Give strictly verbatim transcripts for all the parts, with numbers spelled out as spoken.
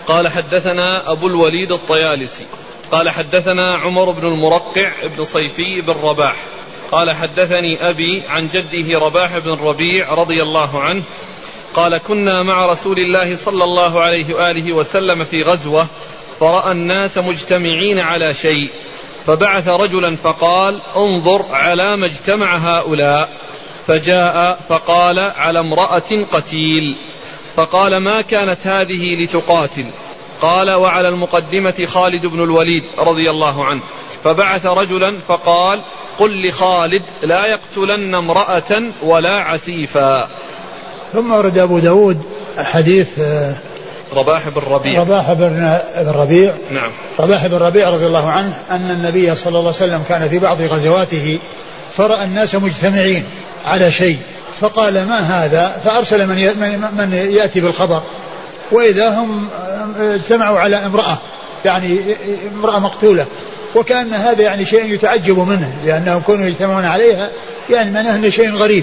قال حدثنا أبو الوليد الطيالسي قال حدثنا عمر بن المرقع بن صيفي بن رباح قال حدثني أبي عن جده رباح بن الربيع رضي الله عنه قال كنا مع رسول الله صلى الله عليه وآله وسلم في غزوة فرأى الناس مجتمعين على شيء فبعث رجلا فقال انظر على ما اجتمع هؤلاء، فجاء فقال على امرأة قتيل، فقال ما كانت هذه لتقاتل؟ قال وعلى المقدمة خالد بن الوليد رضي الله عنه، فبعث رجلا فقال قل لخالد لا يقتلن امرأة ولا عسيفا. ثم ورد أبو داود حديث رباح بن ربيع رباح بن ربيع نعم رباح بن ربيع رضي الله عنه أن النبي صلى الله عليه وسلم كان في بعض غزواته فرأى الناس مجتمعين على شيء فقال ما هذا؟ فأرسل من من يأتي بالخبر وإذا هم اجتمعوا على امرأة يعني امرأة مقتولة، وكأن هذا يعني شيء يتعجب منه لأنهم كانوا يجتمعون عليها يعني معناه أنه شيء غريب.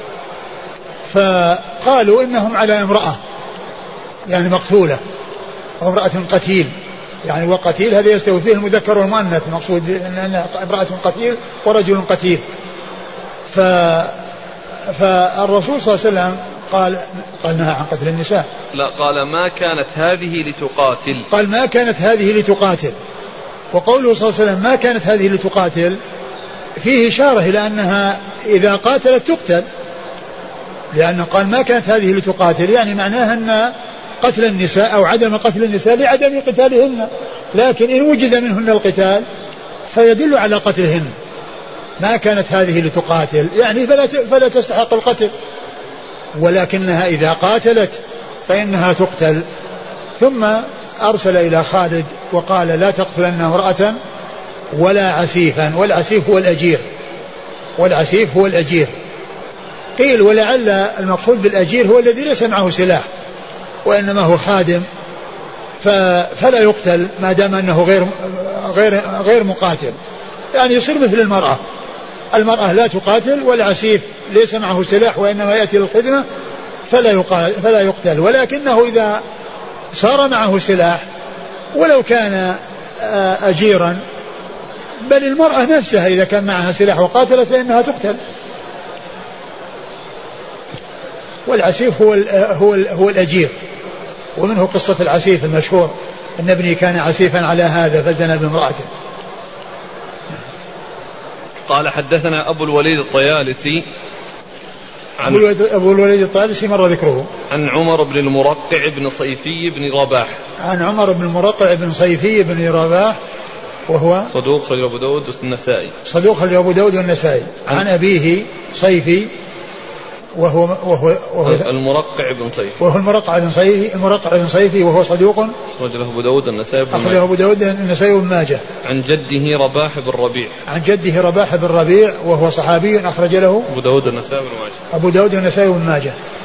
فقالوا إنهم على امرأة يعني مقتولة وامرأة قتيل، يعني وقتيل هذا يستوي فيه المذكر والمؤنث، المقصود أن امرأة قتيل ورجل قتيل. ف فالرسول صلى الله عليه وسلم قال قال نهى عن قتل النساء. لا قال ما كانت هذه لتقاتل، قال ما كانت هذه لتقاتل. وقوله صلى الله عليه وسلم ما كانت هذه لتقاتل فيه إشارة إلى أنها إذا قاتلت تقتل، لأنه قال ما كانت هذه لتقاتل يعني معناها أن قتل النساء أو عدم قتل النساء لعدم قتالهن، لكن إن وجد منهن القتال فيدل على قتلهن. ما كانت هذه لتقاتل يعني فلا فلا تستحق القتل، ولكنها إذا قاتلت فإنها تقتل. ثم أرسل إلى خالد وقال لا تقتلن امرأة ولا عسيفا، والعسيف هو الأجير، والعسيف هو الأجير. قيل ولعل المقصود بالأجير هو الذي ليس معه سلاح وإنما هو خادم فلا يقتل ما دام أنه غير غير غير مقاتل، يعني يصير مثل المرأة. المرأة لا تقاتل والعسيف ليس معه سلاح وإنما يأتي للخدمة فلا فلا يقتل، ولكنه إذا صار معه سلاح ولو كان أجيرا بل المرأة نفسها إذا كان معها سلاح وقاتلت فإنها تقتل. والعسيف هو هو هو الأجير، ومنه قصة العسيف المشهور أن ابني كان عسيفا على هذا فزنى بامرأته. قال حدثنا أبو الوليد الطيالسي عن أبو الوليد الطيالسي مر ذكره عن عمر بن المرقع بن صيفي بن رباح عن عمر بن المرقع بن صيفي بن رباح وهو صدوق خرج أبو داود والنسائي صدوق خرج أبو داود والنسائي عن, عن أبيه صيفي وهو وهو, وهو المرقع بن صيفي وهو المرقع بن صيفي المرقع بن صيفي وهو صدوق أخرج له أبو داود والنسائي أخرجه أبو داود والنسائي وابن ماجه. عن جده رباح بن ربيع عن جده رباح بن ربيع وهو صحابي أخرج له أبو داود والنسائي وابن ماجه أبو داود والنسائي وابن ماجه.